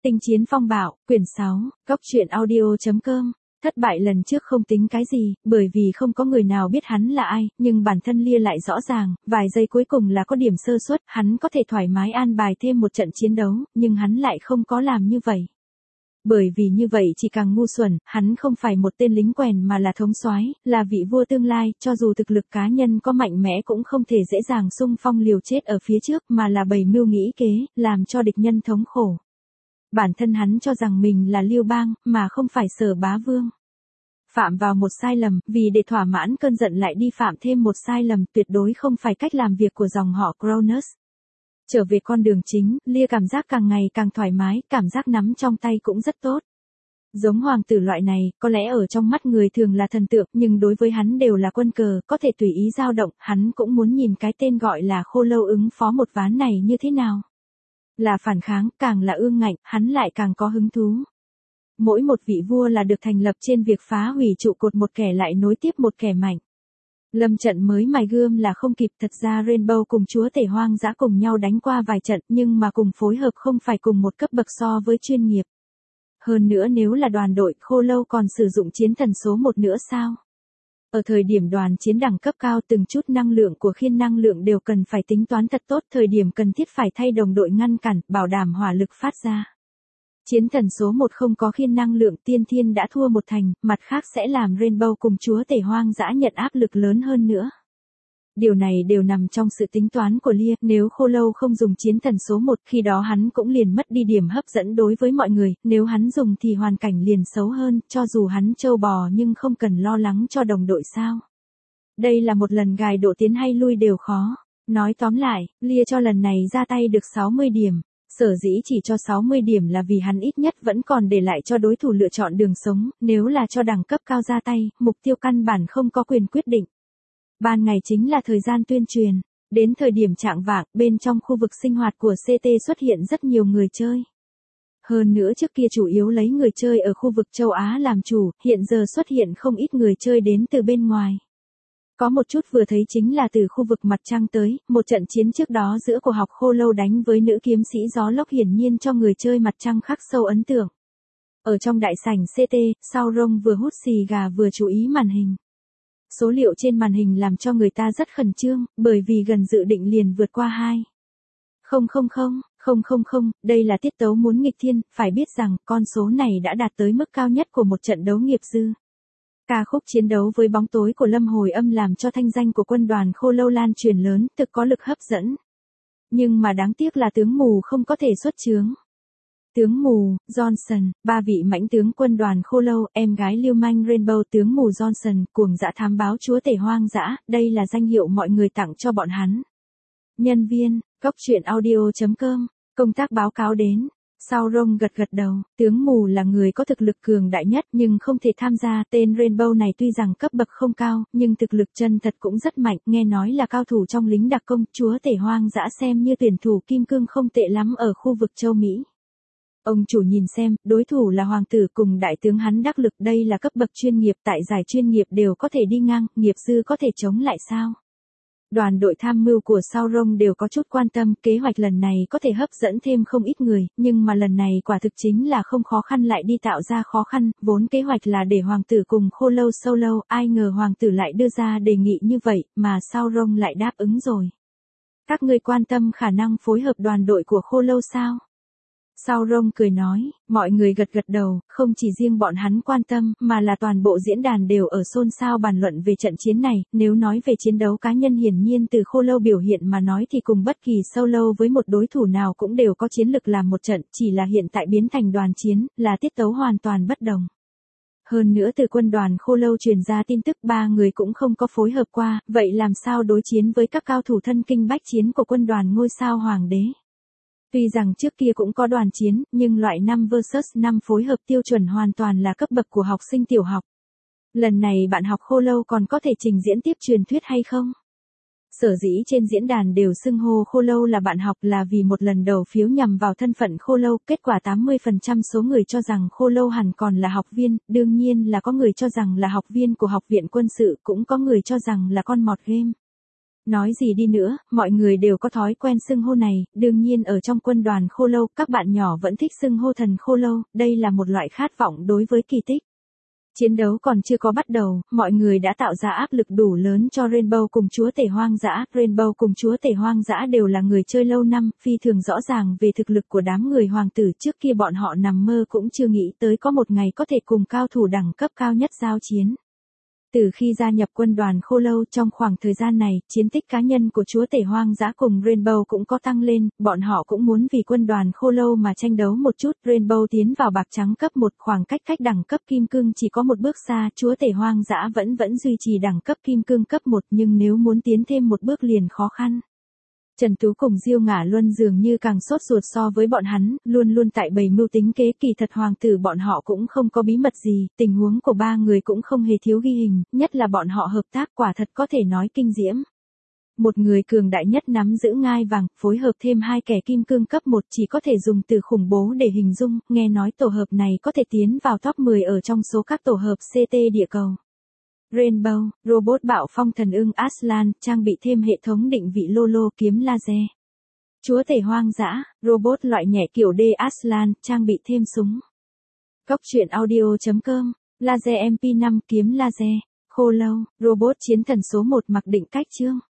Tinh chiến phong bạo, quyển 6, góc truyện audio.com. Thất bại lần trước không tính cái gì, bởi vì không có người nào biết hắn là ai, nhưng bản thân Lia lại rõ ràng, vài giây cuối cùng là có điểm sơ suất, hắn có thể thoải mái an bài thêm một trận chiến đấu, nhưng hắn lại không có làm như vậy. Bởi vì như vậy chỉ càng ngu xuẩn, hắn không phải một tên lính quèn mà là thống soái, là vị vua tương lai, cho dù thực lực cá nhân có mạnh mẽ cũng không thể dễ dàng xung phong liều chết ở phía trước mà là bày mưu nghĩ kế, làm cho địch nhân thống khổ. Bản thân hắn cho rằng mình là Liêu Bang, mà không phải Sở Bá Vương. Phạm vào một sai lầm, vì để thỏa mãn cơn giận lại đi phạm thêm một sai lầm, tuyệt đối không phải cách làm việc của dòng họ Cronus. Trở về con đường chính, Lia cảm giác càng ngày càng thoải mái, cảm giác nắm trong tay cũng rất tốt. Giống hoàng tử loại này, có lẽ ở trong mắt người thường là thần tượng, nhưng đối với hắn đều là quân cờ, có thể tùy ý dao động, hắn cũng muốn nhìn cái tên gọi là Khô Lâu ứng phó một ván này như thế nào. Là phản kháng, càng là ương ngạnh, hắn lại càng có hứng thú. Mỗi một vị vua là được thành lập trên việc phá hủy trụ cột một kẻ lại nối tiếp một kẻ mạnh. Lâm trận mới mài gươm là không kịp, thật ra Rainbow cùng chúa tể hoang dã cùng nhau đánh qua vài trận, nhưng mà cùng phối hợp không phải cùng một cấp bậc so với chuyên nghiệp. Hơn nữa nếu là đoàn đội, Khô Lâu còn sử dụng chiến thần số 1 nữa sao? Ở thời điểm đoàn chiến đẳng cấp cao, từng chút năng lượng của khiên năng lượng đều cần phải tính toán thật tốt, thời điểm cần thiết phải thay đồng đội ngăn cản, bảo đảm hỏa lực phát ra. Chiến thần số 1 không có khiên năng lượng, tiên thiên đã thua một thành, mặt khác sẽ làm Rainbow cùng chúa tể hoang dã nhận áp lực lớn hơn nữa. Điều này đều nằm trong sự tính toán của Lia, nếu Khô Lâu không dùng chiến thần số 1, khi đó hắn cũng liền mất đi điểm hấp dẫn đối với mọi người, nếu hắn dùng thì hoàn cảnh liền xấu hơn, cho dù hắn trâu bò nhưng không cần lo lắng cho đồng đội sao. Đây là một lần gài độ tiến hay lui đều khó. Nói tóm lại, Lia cho lần này ra tay được 60 điểm. Sở dĩ chỉ cho 60 điểm là vì hắn ít nhất vẫn còn để lại cho đối thủ lựa chọn đường sống, nếu là cho đẳng cấp cao ra tay, mục tiêu căn bản không có quyền quyết định. Ban ngày chính là thời gian tuyên truyền, đến thời điểm chạng vạng, bên trong khu vực sinh hoạt của CT xuất hiện rất nhiều người chơi. Hơn nữa trước kia chủ yếu lấy người chơi ở khu vực châu Á làm chủ, hiện giờ xuất hiện không ít người chơi đến từ bên ngoài. Có một chút vừa thấy chính là từ khu vực mặt trăng tới, một trận chiến trước đó giữa của học Khô Lâu đánh với nữ kiếm sĩ gió lốc hiển nhiên cho người chơi mặt trăng khắc sâu ấn tượng. Ở trong đại sảnh CT, Sauron vừa hút xì gà vừa chú ý màn hình. Số liệu trên màn hình làm cho người ta rất khẩn trương, bởi vì gần dự định liền vượt qua 2.000, đây là tiết tấu muốn nghịch thiên, phải biết rằng con số này đã đạt tới mức cao nhất của một trận đấu nghiệp dư. Ca khúc chiến đấu với bóng tối của Lâm Hồi Âm làm cho thanh danh của quân đoàn Khô Lâu lan truyền lớn, thực có lực hấp dẫn. Nhưng mà đáng tiếc là tướng mù không có thể xuất chướng. Tướng mù, Johnson, 3 vị mãnh tướng quân đoàn Khô Lâu, em gái lưu manh Rainbow, tướng mù Johnson, cuồng dã thám báo chúa tể hoang dã, đây là danh hiệu mọi người tặng cho bọn hắn. Nhân viên, góc truyện audio.com, công tác báo cáo đến. Sauron gật đầu, tướng mù là người có thực lực cường đại nhất nhưng không thể tham gia, tên Rainbow này tuy rằng cấp bậc không cao, nhưng thực lực chân thật cũng rất mạnh, nghe nói là cao thủ trong lính đặc công, chúa tể hoang dã xem như tuyển thủ kim cương không tệ lắm ở khu vực châu Mỹ. Ông chủ nhìn xem, đối thủ là hoàng tử cùng đại tướng hắn đắc lực, đây là cấp bậc chuyên nghiệp, tại giải chuyên nghiệp đều có thể đi ngang, nghiệp dư có thể chống lại sao? Đoàn đội tham mưu của Sauron đều có chút quan tâm, kế hoạch lần này có thể hấp dẫn thêm không ít người, nhưng mà lần này quả thực chính là không khó khăn lại đi tạo ra khó khăn, vốn kế hoạch là để hoàng tử cùng Khô Lâu solo, ai ngờ hoàng tử lại đưa ra đề nghị như vậy, mà Sauron lại đáp ứng rồi. Các ngươi quan tâm khả năng phối hợp đoàn đội của Khô Lâu sao? Sauron cười nói, mọi người gật đầu, không chỉ riêng bọn hắn quan tâm, mà là toàn bộ diễn đàn đều ở xôn xao bàn luận về trận chiến này, nếu nói về chiến đấu cá nhân hiển nhiên từ Khô Lâu biểu hiện mà nói thì cùng bất kỳ solo với một đối thủ nào cũng đều có chiến lực làm một trận, chỉ là hiện tại biến thành đoàn chiến, là tiết tấu hoàn toàn bất đồng. Hơn nữa từ quân đoàn Khô Lâu truyền ra tin tức 3 người cũng không có phối hợp qua, vậy làm sao đối chiến với các cao thủ thân kinh bách chiến của quân đoàn ngôi sao hoàng đế? Tuy rằng trước kia cũng có đoàn chiến, nhưng loại 5 vs 5 phối hợp tiêu chuẩn hoàn toàn là cấp bậc của học sinh tiểu học. Lần này bạn học Khô Lâu còn có thể trình diễn tiếp truyền thuyết hay không? Sở dĩ trên diễn đàn đều xưng hô Khô Lâu là bạn học là vì một lần đầu phiếu nhằm vào thân phận Khô Lâu, kết quả 80% số người cho rằng Khô Lâu hẳn còn là học viên, đương nhiên là có người cho rằng là học viên của học viện quân sự, cũng có người cho rằng là con mọt game. Nói gì đi nữa, mọi người đều có thói quen xưng hô này, đương nhiên ở trong quân đoàn khô lâu, các bạn nhỏ vẫn thích xưng hô thần khô lâu, đây là một loại khát vọng đối với kỳ tích. Chiến đấu còn chưa có bắt đầu, mọi người đã tạo ra áp lực đủ lớn cho Rainbow cùng chúa tể hoang dã. Rainbow cùng chúa tể hoang dã đều là người chơi lâu năm, phi thường rõ ràng về thực lực của đám người hoàng tử. Trước kia bọn họ nằm mơ cũng chưa nghĩ tới có một ngày có thể cùng cao thủ đẳng cấp cao nhất giao chiến. Từ khi gia nhập quân đoàn khô lâu, trong khoảng thời gian này, chiến tích cá nhân của chúa tể hoang dã cùng Rainbow cũng có tăng lên, bọn họ cũng muốn vì quân đoàn khô lâu mà tranh đấu một chút. Rainbow tiến vào bạc trắng cấp 1, khoảng cách đẳng cấp kim cương chỉ có một bước xa, chúa tể hoang dã vẫn duy trì đẳng cấp kim cương cấp 1, nhưng nếu muốn tiến thêm một bước liền khó khăn. Trần Tú cùng Diêu Ngả Luân dường như càng sốt ruột so với bọn hắn, luôn tại bày mưu tính kế. Kỳ thật hoàng tử bọn họ cũng không có bí mật gì, tình huống của ba người cũng không hề thiếu ghi hình, nhất là bọn họ hợp tác quả thật có thể nói kinh diễm. Một người cường đại nhất nắm giữ ngai vàng, phối hợp thêm hai kẻ kim cương cấp 1 chỉ có thể dùng từ khủng bố để hình dung, nghe nói tổ hợp này có thể tiến vào top 10 ở trong số các tổ hợp CT địa cầu. Rainbow, robot bạo phong thần ưng Aslan, trang bị thêm hệ thống định vị Lolo kiếm laser. Chúa tể hoang dã, robot loại nhẹ kiểu D Aslan, trang bị thêm súng. Cóc truyện audio.com, laser MP5 kiếm laser. Khô lâu, robot chiến thần số 1 mặc định cách chương.